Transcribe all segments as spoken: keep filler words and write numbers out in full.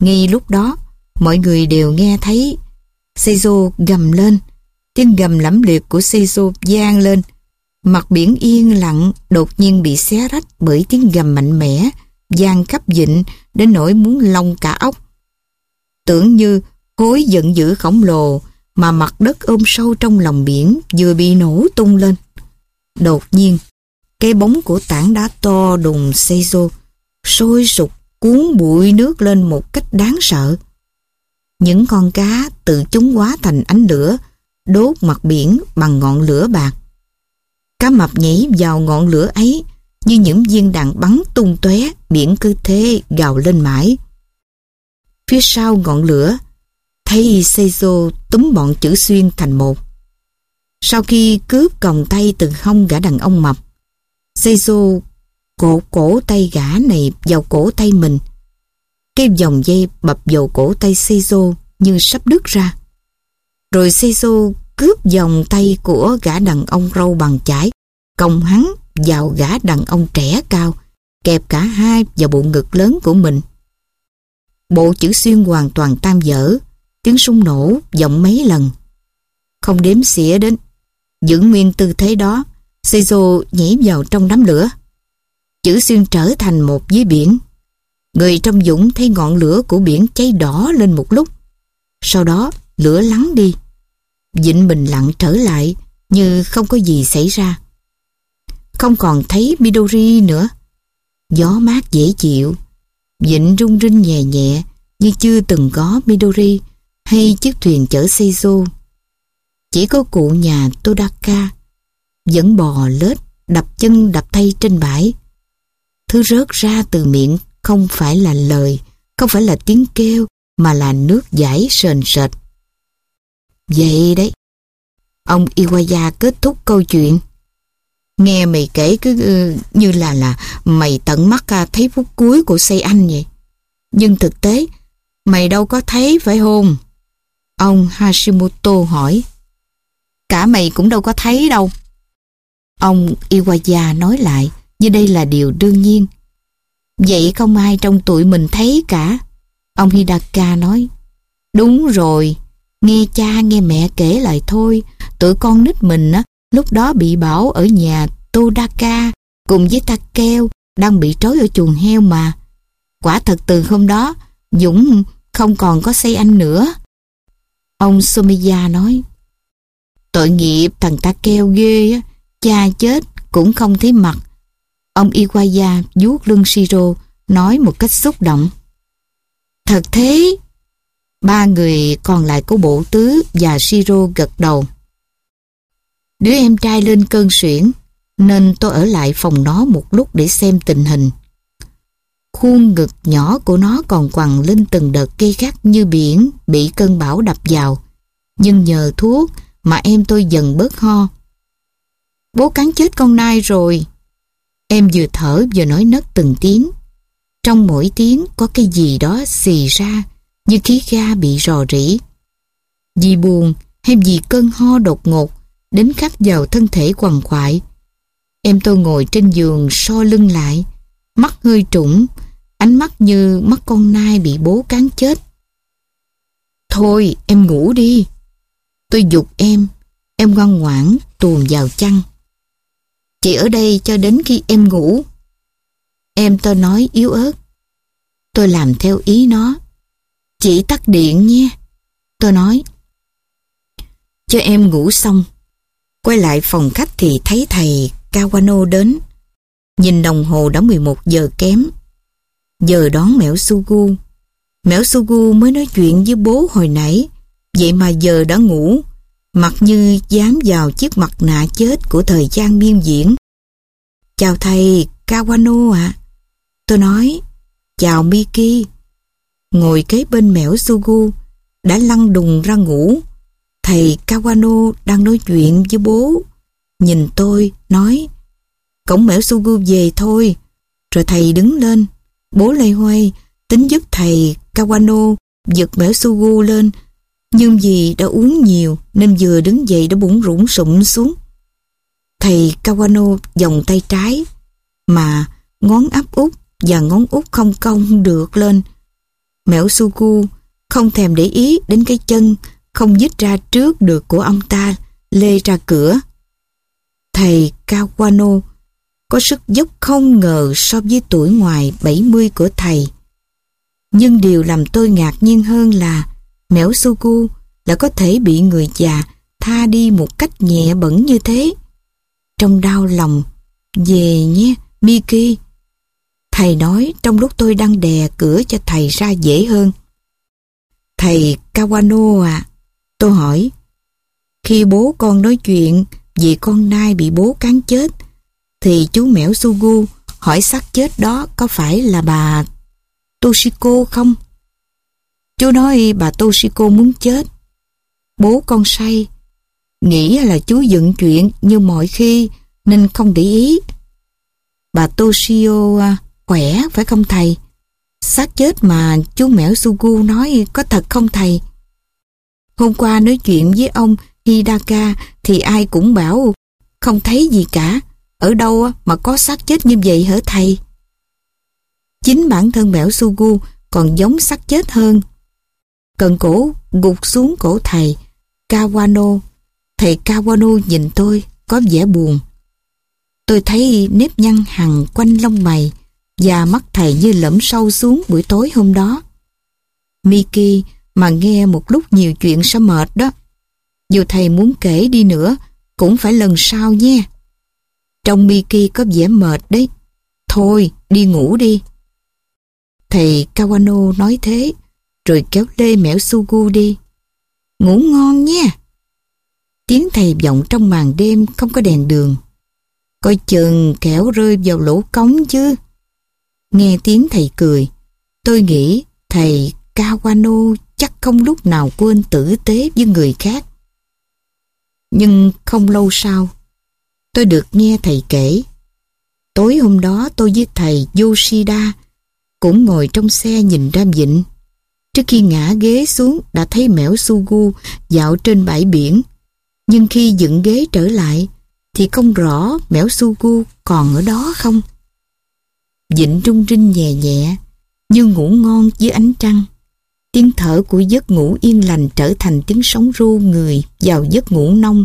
Ngay lúc đó, mọi người đều nghe thấy Seizo gầm lên. Tiếng gầm lẫm liệt của Seizo vang lên. Mặt biển yên lặng đột nhiên bị xé rách bởi tiếng gầm mạnh mẽ, vang khắp vịnh đến nỗi muốn lông cả óc. Tưởng như khối giận dữ khổng lồ mà mặt đất ôm sâu trong lòng biển vừa bị nổ tung lên. Đột nhiên, cái bóng của tảng đá to đùng Seizo sôi sục cuốn bụi nước lên một cách đáng sợ. Những con cá tự chúng hóa thành ánh lửa, đốt mặt biển bằng ngọn lửa bạc. Cá mập nhảy vào ngọn lửa ấy như những viên đạn bắn tung tóe, biển cứ thế gào lên mãi. Phía sau ngọn lửa, thấy Seizo túm bọn Chữ Xuyên thành một. Sau khi cướp còng tay từ hông gã đàn ông mập, Seizo cột cổ tay gã này vào cổ tay mình. Cái vòng dây bập vào cổ tay Seizo như sắp đứt ra. Rồi Seizo cướp vòng tay của gã đàn ông râu bằng chải, còng hắn vào gã đàn ông trẻ cao, kẹp cả hai vào bộ ngực lớn của mình. Bộ Chữ Xuyên hoàn toàn tan vỡ, tiếng súng nổ vọng mấy lần. Không đếm xỉa đến, giữ nguyên tư thế đó, Seizo nhảy vào trong đám lửa. Chữ Xuyên trở thành một với biển. Người trong dũng thấy ngọn lửa của biển cháy đỏ lên một lúc. Sau đó lửa lắng đi. Vịnh bình lặng trở lại như không có gì xảy ra. Không còn thấy Midori nữa. Gió mát dễ chịu. Vịnh rung rinh nhẹ nhẹ như chưa từng có Midori hay chiếc thuyền chở Seizo. Chỉ có cụ nhà Todaka vẫn bò lết, đập chân đập tay trên bãi. Thứ rớt ra từ miệng không phải là lời, không phải là tiếng kêu, mà là nước dãi sền sệt. Vậy đấy, ông Iwaya kết thúc câu chuyện. Nghe mày kể cứ uh, như là là mày tận mắt uh, thấy phút cuối của Sei Anh vậy. Nhưng thực tế, mày đâu có thấy phải không? Ông Hashimoto hỏi. Cả mày cũng đâu có thấy đâu. Ông Iwaya nói lại như đây là điều đương nhiên. Vậy không ai trong tụi mình thấy cả. Ông Hidaka nói. Đúng rồi, nghe cha nghe mẹ kể lại thôi. Tụi con nít mình á, lúc đó bị bảo ở nhà Todaka cùng với Takeo đang bị trói ở chuồng heo mà. Quả thật từ hôm đó Dũng không còn có Sei Anh nữa. Ông Somiya nói. Tội nghiệp thằng Takeo ghê á, cha chết cũng không thấy mặt. Ông Iwaya vuốt lưng Shiro nói một cách xúc động. Thật thế. Ba người còn lại của bộ tứ và Shiro gật đầu. Đứa em trai lên cơn suyễn nên tôi ở lại phòng nó một lúc để xem tình hình. Khuôn ngực nhỏ của nó còn quằn lên từng đợt cây gắt như biển bị cơn bão đập vào. Nhưng nhờ thuốc mà em tôi dần bớt ho. Bố cắn chết con nai rồi. Em vừa thở vừa nói nấc từng tiếng. Trong mỗi tiếng có cái gì đó xì ra như khí ga bị rò rỉ. Vì buồn hay vì cơn ho đột ngột đến khắp vào thân thể quằn quại. Em tôi ngồi trên giường so lưng lại, mắt hơi trũng, ánh mắt như mắt con nai bị bố cắn chết. Thôi em ngủ đi. Tôi giục em, em ngoan ngoãn tuồn vào chăn. Chị ở đây cho đến khi em ngủ. Em tôi nói yếu ớt. Tôi làm theo ý nó. Chị tắt điện nhé. Tôi nói. Cho em ngủ xong. Quay lại phòng khách thì thấy thầy Kawano đến. Nhìn đồng hồ đã mười một giờ kém. Giờ đón Mẻo Sugu. Mẻo Sugu mới nói chuyện với bố hồi nãy. Vậy mà giờ đã ngủ. Mặt như dán vào chiếc mặt nạ chết của thời gian miên diễn. Chào thầy Kawano ạ. À. Tôi nói. Chào Miki. Ngồi kế bên Mẻo Sugu đã lăn đùng ra ngủ. Thầy Kawano đang nói chuyện với bố. Nhìn tôi nói. Cổng Mẻo Sugu về thôi. Rồi thầy đứng lên. Bố lây hoay tính giúp thầy Kawano giật Mẻo Sugu lên. Nhưng vì đã uống nhiều nên vừa đứng dậy đã bủn rủn sụm xuống. Thầy Kawano vòng tay trái mà ngón áp út và ngón út không cong được lên. Mẻo Sugu không thèm để ý đến cái chân không dứt ra trước được của ông ta lê ra cửa. Thầy Kawano có sức dốc không ngờ so với tuổi ngoài bảy mươi của thầy. Nhưng điều làm tôi ngạc nhiên hơn là Mẻo Sugu là có thể bị người già tha đi một cách nhẹ bẫng như thế. Trong đau lòng, về nhé, Miki. Thầy nói trong lúc tôi đang đè cửa cho thầy ra dễ hơn. Thầy Kawano à, tôi hỏi, khi bố con nói chuyện vì con nai bị bố cán chết, thì chú Mẻo Sugu hỏi xác chết đó có phải là bà Toshiko không? Chú nói bà Toshiko muốn chết. Bố con say, nghĩ là chú dựng chuyện như mọi khi nên không để ý. Bà Toshio khỏe phải không thầy? Xác chết mà chú Mẻo Sugu nói có thật không thầy? Hôm qua nói chuyện với ông Hidaka thì ai cũng bảo không thấy gì cả. Ở đâu mà có xác chết như vậy hả thầy? Chính bản thân Mẻo Sugu còn giống xác chết hơn. Cận cổ gục xuống cổ thầy Kawano. Thầy Kawano nhìn tôi có vẻ buồn. Tôi thấy nếp nhăn hằn quanh lông mày và mắt thầy như lẫm sâu xuống buổi tối hôm đó. Miki mà nghe một lúc nhiều chuyện sẽ mệt đó. Dù thầy muốn kể đi nữa cũng phải lần sau nhé. Trong Miki có vẻ mệt đấy. Thôi đi ngủ đi. Thầy Kawano nói thế rồi kéo lê Mẻo Sugu đi. Ngủ ngon nha. Tiếng thầy vọng trong màn đêm không có đèn đường. Coi chừng kẻo rơi vào lỗ cống chứ. Nghe tiếng thầy cười, tôi nghĩ thầy Kawano chắc không lúc nào quên tử tế với người khác. Nhưng không lâu sau, tôi được nghe thầy kể. Tối hôm đó tôi với thầy Yoshida cũng ngồi trong xe nhìn ra vịnh. Trước khi ngã ghế xuống đã thấy Mẻo Sugu dạo trên bãi biển. Nhưng khi dựng ghế trở lại thì không rõ Mẻo Sugu còn ở đó không. Vịnh rung rinh nhẹ nhẹ như ngủ ngon dưới ánh trăng. Tiếng thở của giấc ngủ yên lành trở thành tiếng sóng ru người vào giấc ngủ nông.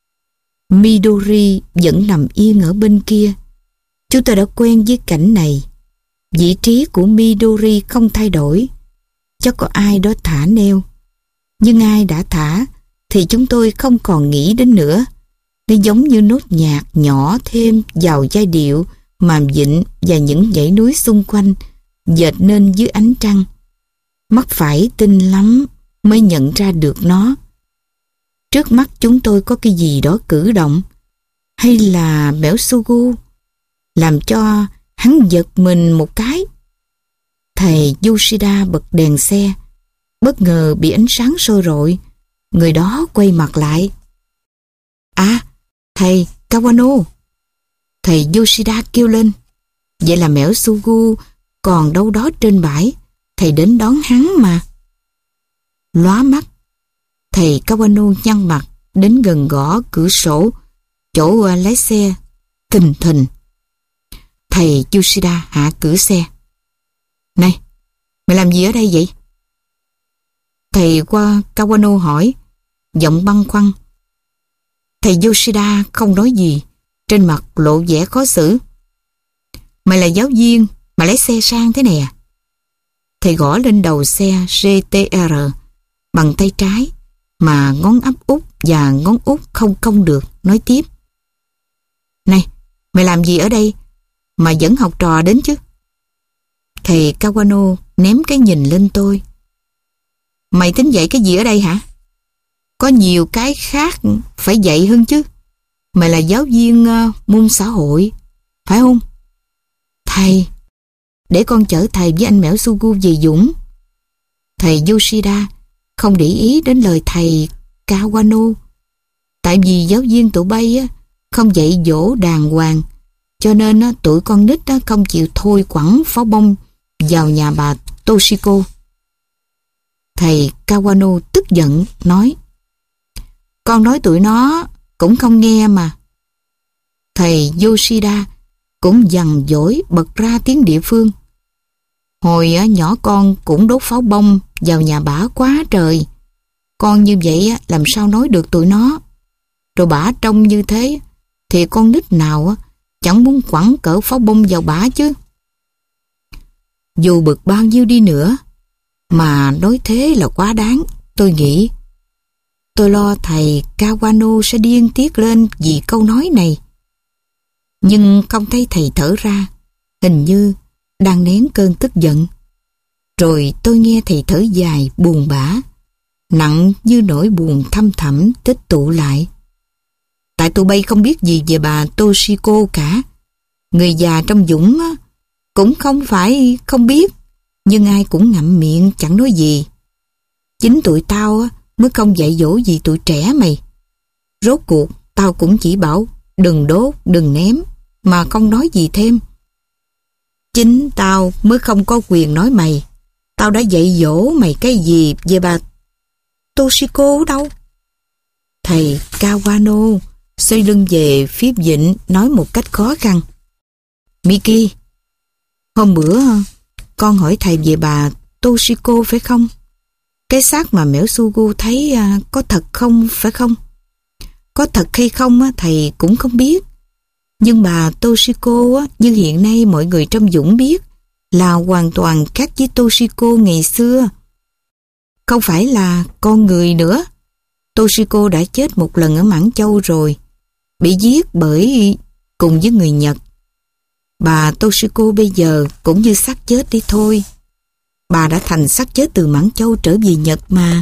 Midori vẫn nằm yên ở bên kia. Chúng tôi đã quen với cảnh này. Vị trí của Midori không thay đổi. Chắc có ai đó thả neo. Nhưng ai đã thả thì chúng tôi không còn nghĩ đến nữa. Nó giống như nốt nhạc nhỏ thêm vào giai điệu mà vịnh và những dãy núi xung quanh dệt nên dưới ánh trăng. Mắt phải tinh lắm mới nhận ra được nó. Trước mắt chúng tôi có cái gì đó cử động. Hay là Mẻo Sugu làm cho hắn giật mình một cái. Thầy Yoshida bật đèn xe, bất ngờ bị ánh sáng soi rọi. Người đó quay mặt lại. À, thầy Kawano. Thầy Yoshida kêu lên. Vậy là Mẻo Sugu còn đâu đó trên bãi. Thầy đến đón hắn mà. Lóa mắt, thầy Kawano nhăn mặt đến gần gõ cửa sổ chỗ lái xe. Thình thình. Thầy Yoshida hạ cửa xe. Này, mày làm gì ở đây vậy? Thầy qua Kawano hỏi, giọng băn khoăn. Thầy Yoshida không nói gì, trên mặt lộ vẻ khó xử. Mày là giáo viên mà lái xe sang thế này à? Thầy gõ lên đầu xe giê tê rờ bằng tay trái mà ngón áp út và ngón út không cong được, nói tiếp. Này, mày làm gì ở đây mà dẫn học trò đến chứ? Thầy Kawano ném cái nhìn lên tôi. Mày tính dạy cái gì ở đây hả? Có nhiều cái khác phải dạy hơn chứ. Mày là giáo viên uh, môn xã hội, phải không? Thầy, để con chở thầy với anh Mẻo Sugu về Dũng. Thầy Yoshida không để ý đến lời thầy Kawano. Tại vì giáo viên tụi bay á, không dạy dỗ đàng hoàng, cho nên á, tụi con nít á, không chịu thôi quẳng pháo bông vào nhà bà Toshiko. Thầy Kawano tức giận nói, con nói tụi nó cũng không nghe mà. Thầy Yoshida cũng dằn dỗi bật ra tiếng địa phương. Hồi á, nhỏ con cũng đốt pháo bông vào nhà bả quá trời. Con như vậy á, làm sao nói được tụi nó. Rồi bả trông như thế thì con nít nào á, chẳng muốn quẳng cỡ pháo bông vào bả chứ. Dù bực bao nhiêu đi nữa, mà nói thế là quá đáng, tôi nghĩ. Tôi lo thầy Kawano sẽ điên tiết lên vì câu nói này. Nhưng không thấy thầy thở ra, hình như đang nén cơn tức giận. Rồi tôi nghe thầy thở dài buồn bã, nặng như nỗi buồn thâm thẳm tích tụ lại. Tại tụi bay không biết gì về bà Toshiko cả. Người già trong Dũng á, cũng không phải không biết, nhưng ai cũng ngậm miệng chẳng nói gì. Chính tụi tao á, mới không dạy dỗ gì tụi trẻ mày. Rốt cuộc tao cũng chỉ bảo đừng đốt, đừng ném, mà không nói gì thêm. Chính tao mới không có quyền nói mày. Tao đã dạy dỗ mày cái gì về bà Toshiko đâu. Thầy Kawano xoay lưng về phía Vịnh nói một cách khó khăn. Miki, hôm bữa con hỏi thầy về bà Toshiko phải không? Cái xác mà Mẻo Sugu thấy à, có thật không phải không? Có thật hay không á, thầy cũng không biết. Nhưng bà Toshiko á, như hiện nay mọi người trong Dũng biết, là hoàn toàn khác với Toshiko ngày xưa. Không phải là con người nữa. Toshiko đã chết một lần ở Mãn Châu rồi, bị giết bởi cùng với người Nhật. Bà Toshiko bây giờ cũng như xác chết đi thôi. Bà đã thành xác chết từ Mãn Châu trở về Nhật mà.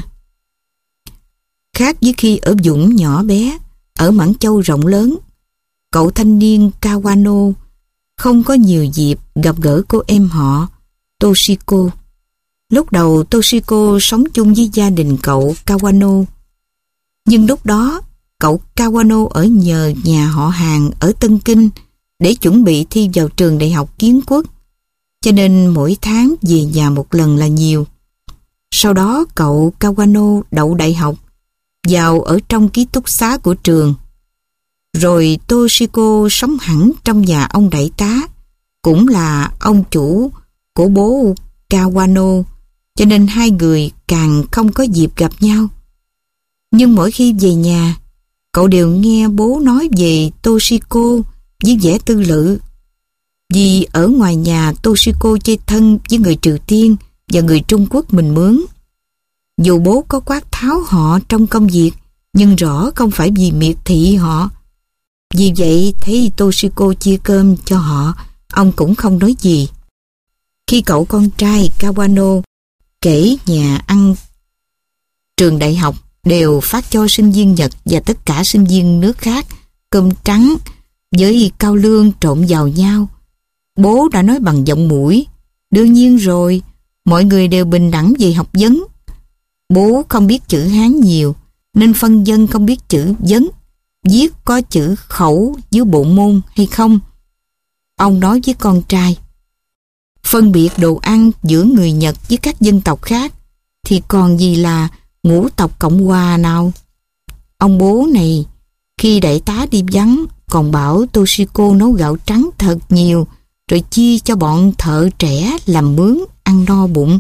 Khác với khi ở Dũng nhỏ bé, ở Mãn Châu rộng lớn, cậu thanh niên Kawano không có nhiều dịp gặp gỡ cô em họ Toshiko. Lúc đầu Toshiko sống chung với gia đình cậu Kawano. Nhưng lúc đó cậu Kawano ở nhờ nhà họ hàng ở Tân Kinh để chuẩn bị thi vào trường đại học Kiến Quốc, cho nên mỗi tháng về nhà một lần là nhiều. Sau đó cậu Kawano đậu đại học, vào ở trong ký túc xá của trường. Rồi Toshiko sống hẳn trong nhà ông đại tá, cũng là ông chủ của bố Kawano, cho nên hai người càng không có dịp gặp nhau. Nhưng mỗi khi về nhà, cậu đều nghe bố nói về Toshiko với vẻ tư lự. Vì ở ngoài nhà Toshiko chơi thân với người Triều Tiên và người Trung Quốc mình mướn. Dù bố có quát tháo họ trong công việc, nhưng rõ không phải vì miệt thị họ. Vì vậy thấy Toshiko chia cơm cho họ, ông cũng không nói gì. Khi cậu con trai Kawano kể nhà ăn trường đại học đều phát cho sinh viên Nhật và tất cả sinh viên nước khác cơm trắng với cao lương trộn vào nhau, bố đã nói bằng giọng mũi: đương nhiên rồi, mọi người đều bình đẳng về học vấn. Bố không biết chữ Hán nhiều, nên phân dân không biết chữ vấn, viết có chữ khẩu dưới bộ môn hay không. Ông nói với con trai: phân biệt đồ ăn giữa người Nhật với các dân tộc khác thì còn gì là ngũ tộc Cộng Hòa nào. Ông bố này khi đại tá đi vắng còn bảo Toshiko nấu gạo trắng thật nhiều rồi chia cho bọn thợ trẻ làm mướn ăn no bụng.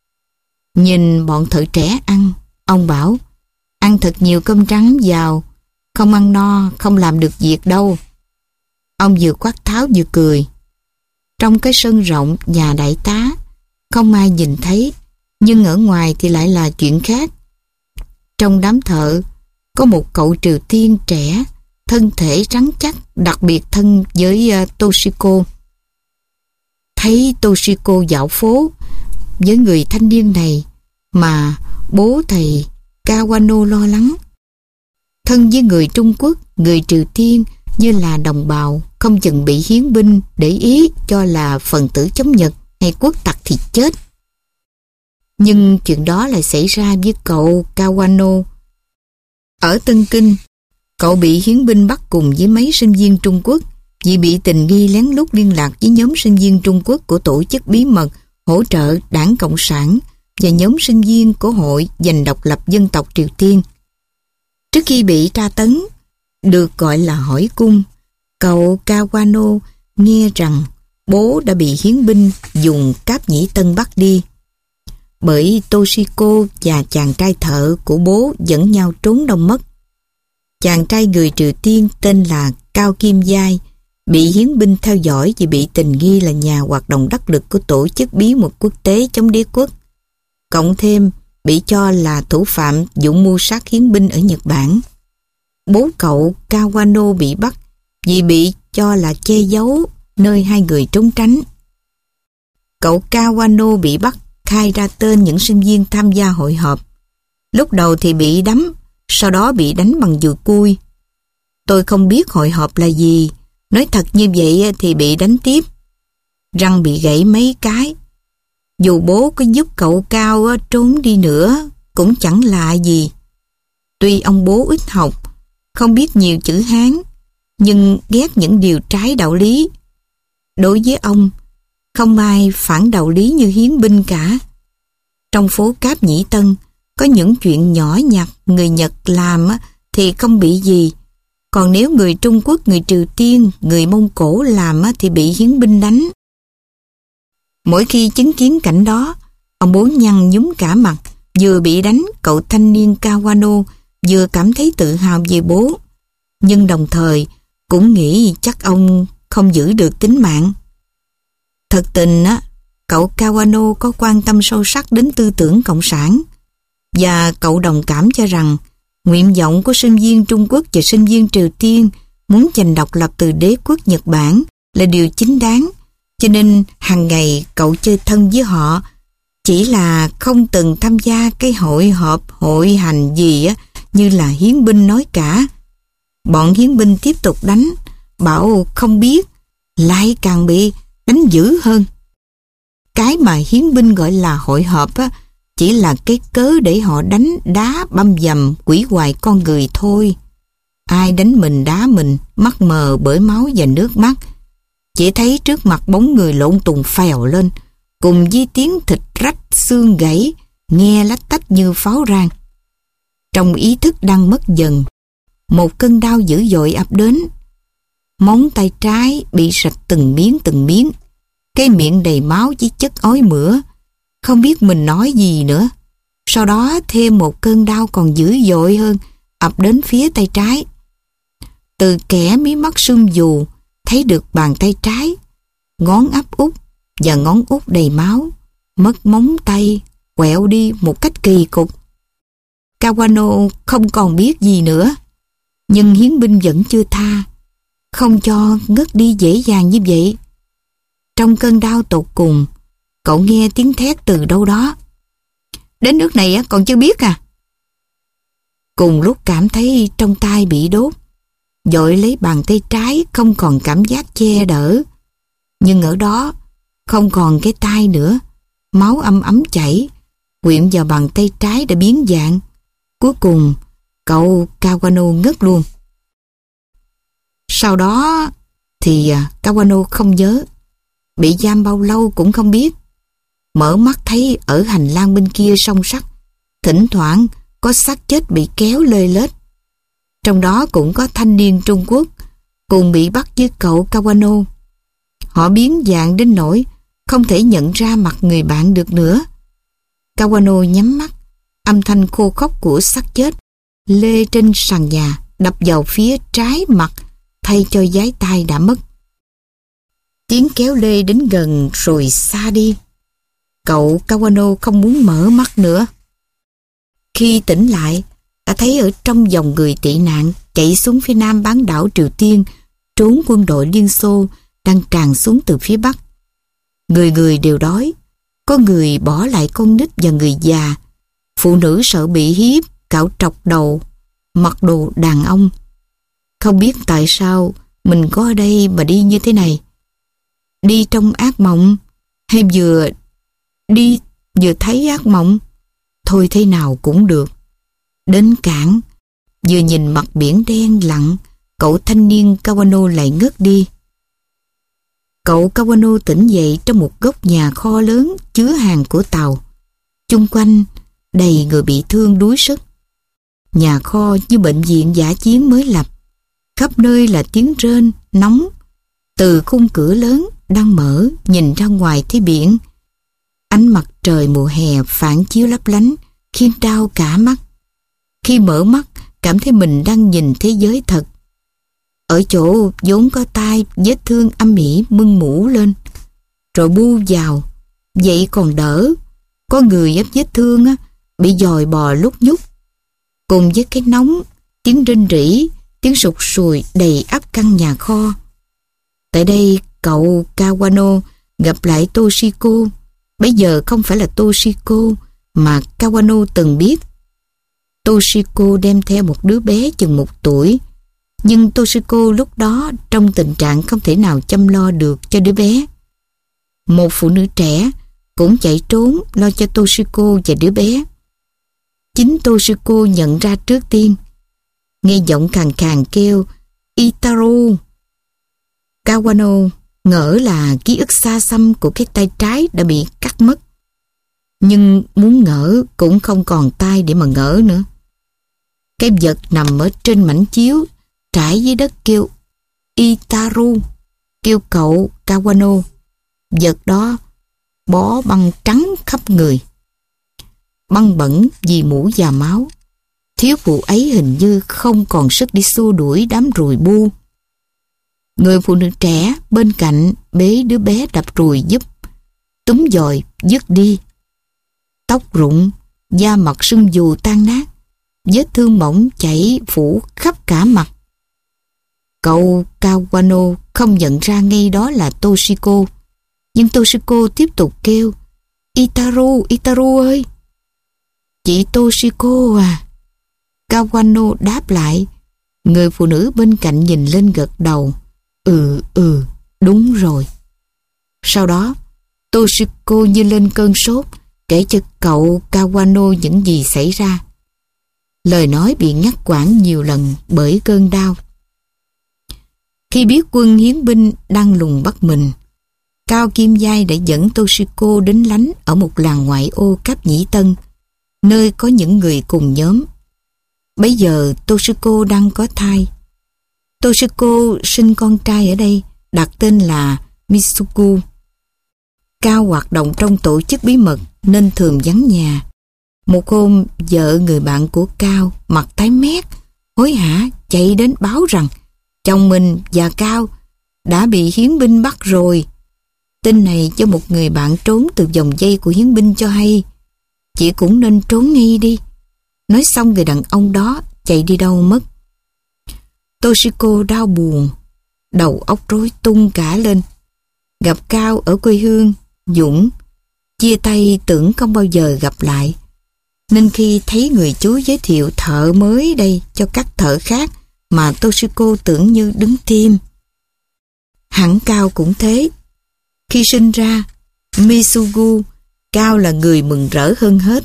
Nhìn bọn thợ trẻ ăn, ông bảo: ăn thật nhiều cơm trắng vào, không ăn no không làm được việc đâu. Ông vừa quát tháo vừa cười. Trong cái sân rộng nhà đại tá không ai nhìn thấy, nhưng ở ngoài thì lại là chuyện khác. Trong đám thợ có một cậu Triều Tiên trẻ, thân thể rắn chắc, đặc biệt thân với uh, Toshiko. Thấy Toshiko dạo phố với người thanh niên này mà bố thầy Kawano lo lắng. Thân với người Trung Quốc, người Triều Tiên như là đồng bào, không chừng bị hiến binh để ý cho là phần tử chống Nhật hay quốc tặc thì chết. Nhưng chuyện đó lại xảy ra với cậu Kawano. Ở Tân Kinh, cậu bị hiến binh bắt cùng với mấy sinh viên Trung Quốc vì bị tình nghi lén lút liên lạc với nhóm sinh viên Trung Quốc của tổ chức bí mật hỗ trợ Đảng Cộng sản và nhóm sinh viên của Hội giành độc lập dân tộc Triều Tiên. Trước khi bị tra tấn, được gọi là hỏi cung, cậu Kawano nghe rằng bố đã bị hiến binh dùng cáp nhĩ tân bắt đi. Bởi Toshiko và chàng trai thợ của bố dẫn nhau trốn đông mất. Chàng trai người Triều Tiên tên là Cao Kim Giai bị hiến binh theo dõi vì bị tình nghi là nhà hoạt động đắc lực của tổ chức bí mật quốc tế chống đế quốc. Cộng thêm bị cho là thủ phạm vụ mưu sát hiến binh ở Nhật Bản. Bố cậu Kawano bị bắt vì bị cho là che giấu nơi hai người trốn tránh. Cậu Kawano bị bắt khai ra tên những sinh viên tham gia hội họp. Lúc đầu thì bị đắm, sau đó bị đánh bằng dùi cui. Tôi không biết hội họp là gì, nói thật như vậy thì bị đánh tiếp. Răng bị gãy mấy cái. Dù bố có giúp cậu Cao trốn đi nữa, cũng chẳng lạ gì. Tuy ông bố ít học, không biết nhiều chữ Hán, nhưng ghét những điều trái đạo lý. Đối với ông, không ai phản đạo lý như hiến binh cả. Trong phố Cáp Nhĩ Tân, có những chuyện nhỏ nhặt người Nhật làm thì không bị gì. Còn nếu người Trung Quốc, người Triều Tiên, người Mông Cổ làm thì bị hiến binh đánh. Mỗi khi chứng kiến cảnh đó, ông bố nhăn nhúm cả mặt. Vừa bị đánh, cậu thanh niên Kawano vừa cảm thấy tự hào về bố, nhưng đồng thời cũng nghĩ chắc ông không giữ được tính mạng. Thật tình á, cậu Kawano có quan tâm sâu sắc đến tư tưởng cộng sản, và cậu đồng cảm cho rằng nguyện vọng của sinh viên Trung Quốc và sinh viên Triều Tiên muốn giành độc lập từ đế quốc Nhật Bản là điều chính đáng, cho nên hàng ngày cậu chơi thân với họ, chỉ là không từng tham gia cái hội họp hội hành gì á, như là hiến binh nói cả. Bọn hiến binh tiếp tục đánh, bảo không biết, lại càng bị đánh dữ hơn. Cái mà hiến binh gọi là hội họp á, chỉ là cái cớ để họ đánh đá băm dầm quỷ hoại con người thôi. Ai đánh mình đá mình, mắt mờ bởi máu và nước mắt, chỉ thấy trước mặt bóng người lộn tùng phèo lên, cùng với tiếng thịt rách xương gãy, nghe lách tách như pháo rang. Trong ý thức đang mất dần, một cơn đau dữ dội ập đến. Móng tay trái bị sạch từng miếng từng miếng, cái miệng đầy máu chỉ chất ói mửa, không biết mình nói gì nữa. Sau đó thêm một cơn đau còn dữ dội hơn ập đến phía tay trái. Từ kẽ mí mắt sưng dù thấy được bàn tay trái, ngón áp út và ngón út đầy máu, mất móng tay, quẹo đi một cách kỳ cục. Kawano không còn biết gì nữa, nhưng hiến binh vẫn chưa tha, không cho ngất đi dễ dàng như vậy. Trong cơn đau tột cùng, cậu nghe tiếng thét từ đâu đó. Đến nước này còn chưa biết à? Cùng lúc cảm thấy trong tay bị đốt, vội lấy bàn tay trái không còn cảm giác che đỡ. Nhưng ở đó không còn cái tay nữa, máu âm ấm chảy, quyện vào bàn tay trái đã biến dạng. Cuối cùng, cậu Kawano ngất luôn. Sau đó thì Kawano không nhớ, bị giam bao lâu cũng không biết. Mở mắt thấy ở hành lang bên kia song sắt, thỉnh thoảng có xác chết bị kéo lê lết. Trong đó cũng có thanh niên Trung Quốc cùng bị bắt với cậu Kawano. Họ biến dạng đến nỗi không thể nhận ra mặt người bạn được nữa. Kawano nhắm mắt, âm thanh khô khốc của xác chết lê trên sàn nhà đập vào phía trái mặt thay cho giái tai đã mất. Tiếng kéo lê đến gần rồi xa đi. Cậu Kawano không muốn mở mắt nữa. Khi tỉnh lại, đã thấy ở trong dòng người tị nạn chạy xuống phía nam bán đảo Triều Tiên, trốn quân đội Liên Xô đang tràn xuống từ phía bắc. Người người đều đói, có người bỏ lại con nít và người già. Phụ nữ sợ bị hiếp, cạo trọc đầu, mặc đồ đàn ông. Không biết tại sao mình có ở đây mà đi như thế này. Đi trong ác mộng, hay vừa đi vừa thấy ác mộng? Thôi thế nào cũng được. Đến cảng, vừa nhìn mặt biển đen lặng, cậu thanh niên Kawano lại ngất đi. Cậu Kawano tỉnh dậy trong một góc nhà kho lớn chứa hàng của tàu. Chung quanh đầy người bị thương đuối sức. Nhà kho như bệnh viện dã chiến mới lập. Khắp nơi là tiếng rên, nóng. Từ khung cửa lớn đang mở, nhìn ra ngoài thấy biển. Ánh mặt trời mùa hè phản chiếu lấp lánh, khiến đau cả mắt. Khi mở mắt, cảm thấy mình đang nhìn thế giới thật. Ở chỗ vốn có tai, vết thương âm ỉ mưng mủ lên, rồi bu vào. Vậy còn đỡ. Có người ép vết thương á, bị dòi bò lúc nhúc. Cùng với cái nóng, tiếng rinh rỉ, tiếng sụt sùi đầy ắp căn nhà kho. Tại đây, cậu Kawano gặp lại Toshiko. Bây giờ không phải là Toshiko mà Kawano từng biết. Toshiko đem theo một đứa bé chừng một tuổi, nhưng Toshiko lúc đó trong tình trạng không thể nào chăm lo được cho đứa bé. Một phụ nữ trẻ cũng chạy trốn lo cho Toshiko và đứa bé. Chính Toshiko nhận ra trước tiên. Nghe giọng khàn khàn kêu Itaru. Kawano ngỡ là ký ức xa xăm của cái tay trái đã bị cắt mất. Nhưng muốn ngỡ cũng không còn tay để mà ngỡ nữa. Cái vật nằm ở trên mảnh chiếu trải dưới đất kêu Itaru, kêu cậu Kawano. Vật đó bó băng trắng khắp người. Băng bẩn vì mũ và máu. Thiếu phụ ấy hình như không còn sức để xua đuổi đám ruồi bu. Người phụ nữ trẻ bên cạnh bế đứa bé đập ruồi giúp, túm dòi dứt đi. Tóc rụng, da mặt sưng dù tan nát, vết thương mỏng chảy phủ khắp cả mặt. Cậu Kawano không nhận ra ngay đó là Toshiko, nhưng Toshiko tiếp tục kêu Itaru, Itaru ơi. Chị Toshiko à? Kawano đáp lại. Người phụ nữ bên cạnh nhìn lên gật đầu. Ừ, ừ, đúng rồi. Sau đó, Toshiko như lên cơn sốt, kể cho cậu Kawano những gì xảy ra. Lời nói bị ngắt quãng nhiều lần bởi cơn đau. Khi biết quân hiến binh đang lùng bắt mình, Cao Kim Giai đã dẫn Toshiko đến lánh ở một làng ngoại ô Cáp Nhĩ Tân, nơi có những người cùng nhóm. Bấy giờ Toshiko đang có thai. Toshiko sinh con trai ở đây, đặt tên là Mitsuku. Cao hoạt động trong tổ chức bí mật nên thường vắng nhà. Một hôm, vợ người bạn của Cao mặt tái mét, hối hả chạy đến báo rằng chồng mình và Cao đã bị hiến binh bắt rồi. Tin này cho một người bạn trốn từ vòng dây của hiến binh cho hay. Chị cũng nên trốn ngay đi. Nói xong người đàn ông đó chạy đi đâu mất. Toshiko đau buồn, đầu óc rối tung cả lên. Gặp Cao ở quê hương, Dũng, chia tay tưởng không bao giờ gặp lại. Nên khi thấy người chú giới thiệu thợ mới đây cho các thợ khác mà Toshiko tưởng như đứng tim. Hẳn Cao cũng thế. Khi sinh ra, Mitsugu, Cao là người mừng rỡ hơn hết.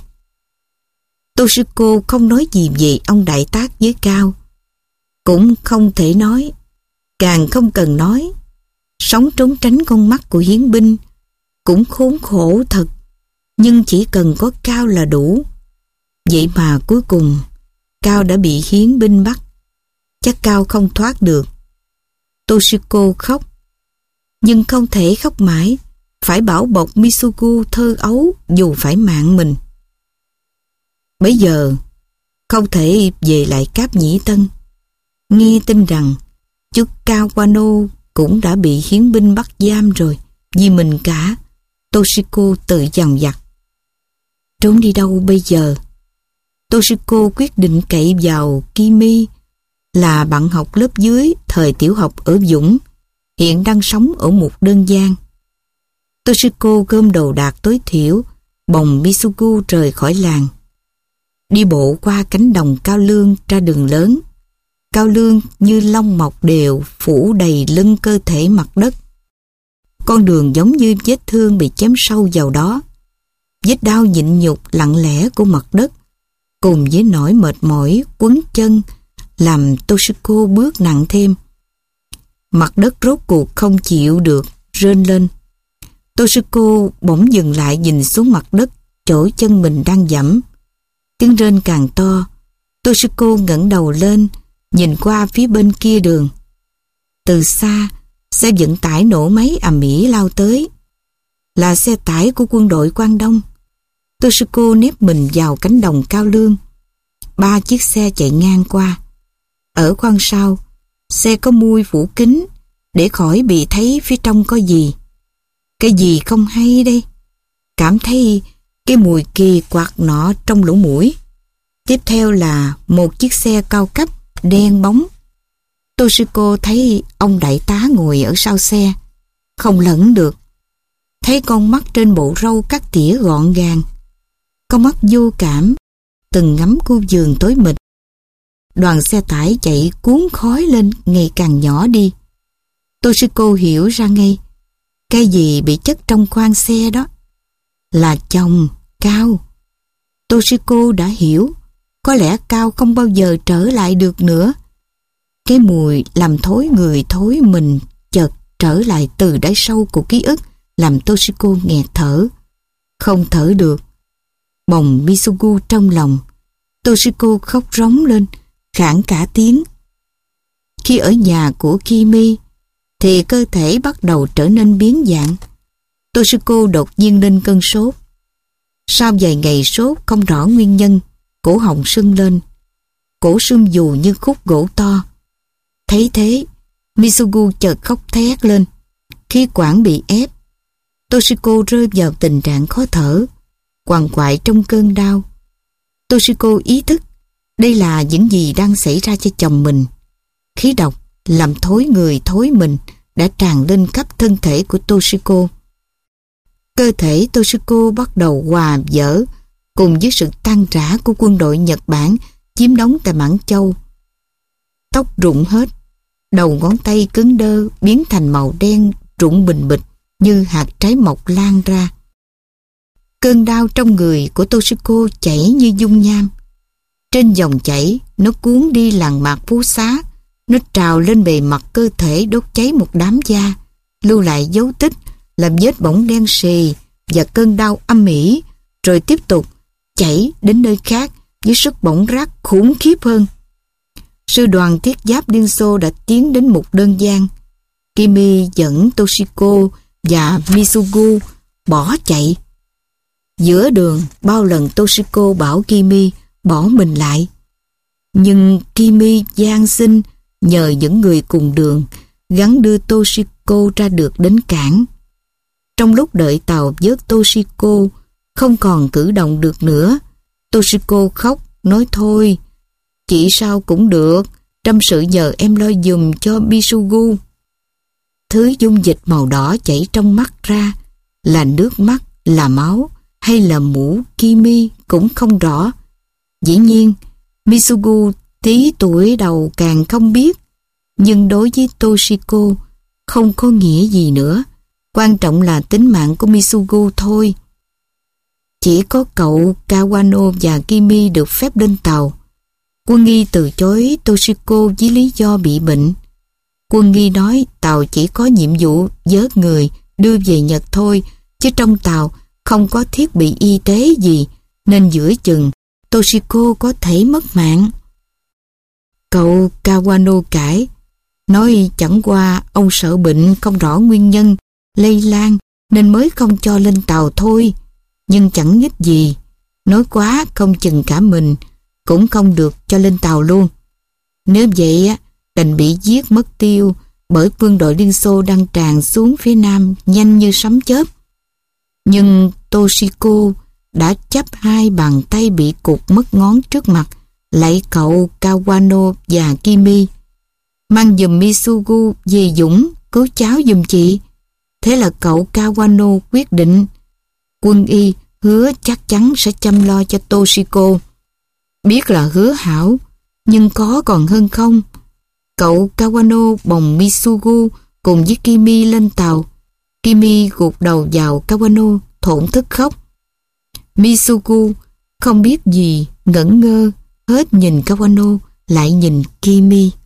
Toshiko không nói gì về ông đại tác với Cao. Cũng không thể nói, càng không cần nói. Sống trốn tránh con mắt của hiến binh, cũng khốn khổ thật. Nhưng chỉ cần có Cao là đủ. Vậy mà cuối cùng, Cao đã bị hiến binh bắt. Chắc Cao không thoát được. Toshiko khóc. Nhưng không thể khóc mãi, phải bảo bọc Mitsuku thơ ấu dù phải mạng mình. Bây giờ, không thể về lại Cáp Nhĩ Tân. Nghe tin rằng chú Kawano cũng đã bị hiến binh bắt giam rồi. Vì mình cả, Toshiko tự dằn vặt. Trốn đi đâu bây giờ? Toshiko quyết định cậy vào Kimi, là bạn học lớp dưới thời tiểu học ở Dũng, hiện đang sống ở một đơn gian. Toshiko gom đồ đạc tối thiểu, bồng Mitsuku rời khỏi làng. Đi bộ qua cánh đồng cao lương ra đường lớn. Cao lương như lông mọc đều phủ đầy lưng cơ thể mặt đất. Con đường giống như vết thương bị chém sâu vào đó. Vết đau nhịn nhục lặng lẽ của mặt đất cùng với nỗi mệt mỏi quấn chân làm Toshiko bước nặng thêm. Mặt đất rốt cuộc không chịu được, rên lên. Toshiko bỗng dừng lại nhìn xuống mặt đất chỗ chân mình đang dẫm. Tiếng rên càng to. Toshiko ngẩng đầu lên, nhìn qua phía bên kia đường. Từ xa, Xe vận tải nổ máy ầm ĩ lao tới. Là xe tải của quân đội Quang Đông. Toshiko nép mình vào cánh đồng cao lương. Ba chiếc xe chạy ngang qua. Ở khoang sau, xe có mui phủ kính để khỏi bị thấy phía trong có gì. Cái gì không hay đây? Cảm thấy cái mùi kỳ quặc nọ trong lỗ mũi. Tiếp theo là một chiếc xe cao cấp đen bóng. Toshiko thấy ông đại tá ngồi ở sau xe, không lẫn được. Thấy con mắt trên bộ râu cắt tỉa gọn gàng, con mắt vô cảm, từng ngắm khu vườn tối mịt. Đoàn xe tải chạy cuốn khói lên ngày càng nhỏ đi. Toshiko hiểu ra ngay, cái gì bị chất trong khoang xe đó là chồng Cao. Toshiko đã hiểu, có lẽ Cao không bao giờ trở lại được nữa. Cái mùi làm thối người thối mình chợt trở lại từ đáy sâu của ký ức, làm Toshiko nghẹt thở. Không thở được. Bồng Misugu trong lòng. Toshiko khóc rống lên, khản cả tiếng. Khi ở nhà của Kimi, thì cơ thể bắt đầu trở nên biến dạng. Toshiko đột nhiên lên cơn sốt. Sau vài ngày sốt không rõ nguyên nhân, cổ họng sưng lên. Cổ sưng dù như khúc gỗ to. Thấy thế, Misugu chợt khóc thét lên. Khí quản bị ép. Toshiko rơi vào tình trạng khó thở, quằn quại trong cơn đau. Toshiko ý thức đây là những gì đang xảy ra cho chồng mình. Khí độc làm thối người thối mình đã tràn lên khắp thân thể của Toshiko. Cơ thể Toshiko bắt đầu hòa vỡ cùng với sự tan rã của quân đội Nhật Bản chiếm đóng tại Mãn Châu. Tóc rụng hết, đầu ngón tay cứng đơ biến thành màu đen rụng bình bịch như hạt trái mọc lan ra. Cơn đau trong người của Toshiko chảy như dung nham. Trên dòng chảy, nó cuốn đi làn mạc phú xá, nó trào lên bề mặt cơ thể đốt cháy một đám da, lưu lại dấu tích, làm vết bỏng đen xì và cơn đau âm ỉ, rồi tiếp tục chảy đến nơi khác với sức bỏng rát khủng khiếp hơn. Sư đoàn thiết giáp Liên Xô đã tiến đến một đơn giang. Kimi dẫn Toshiko và Misugu bỏ chạy. Giữa đường, bao lần Toshiko bảo Kimi bỏ mình lại. Nhưng Kimi van xin nhờ những người cùng đường gắng đưa Toshiko ra được đến cảng. Trong lúc đợi tàu vớt Toshiko không còn cử động được nữa, Toshiko khóc nói thôi, chị sao cũng được, trăm sự nhờ em lo giùm cho Misugu. Thứ dung dịch màu đỏ chảy trong mắt ra là nước mắt, là máu hay là mũ Kimi cũng không rõ. Dĩ nhiên, Misugu tí tuổi đầu càng không biết, nhưng đối với Toshiko không có nghĩa gì nữa. Quan trọng là tính mạng của Misugu thôi. Chỉ có cậu Kawano và Kimi được phép lên tàu. Quân nghi từ chối Toshiko với lý do bị bệnh. Quân nghi nói tàu chỉ có nhiệm vụ vớt người đưa về Nhật thôi, chứ trong tàu không có thiết bị y tế gì, nên giữa chừng Toshiko có thể mất mạng. Cậu Kawano cãi, nói chẳng qua ông sợ bệnh không rõ nguyên nhân lây lan nên mới không cho lên tàu thôi, nhưng chẳng nhích gì. Nói quá không chừng cả mình cũng không được cho lên tàu luôn. Nếu vậy á, đành bị giết mất tiêu bởi quân đội Liên Xô đang tràn xuống phía Nam nhanh như sấm chớp. Nhưng Toshiko đã chắp hai bàn tay bị cụt mất ngón trước mặt, lạy cậu Kawano và Kimi. Mang giùm Misugu về Dũng cứu cháu giùm chị. Thế là cậu Kawano quyết định. Quân y hứa chắc chắn sẽ chăm lo cho Toshiko. Biết là hứa hảo, nhưng có còn hơn không. Cậu Kawano bồng Misugu cùng với Kimi lên tàu. Kimi gục đầu vào Kawano, thổn thức khóc. Misugu không biết gì, ngẩn ngơ, hết nhìn Kawano lại nhìn Kimi.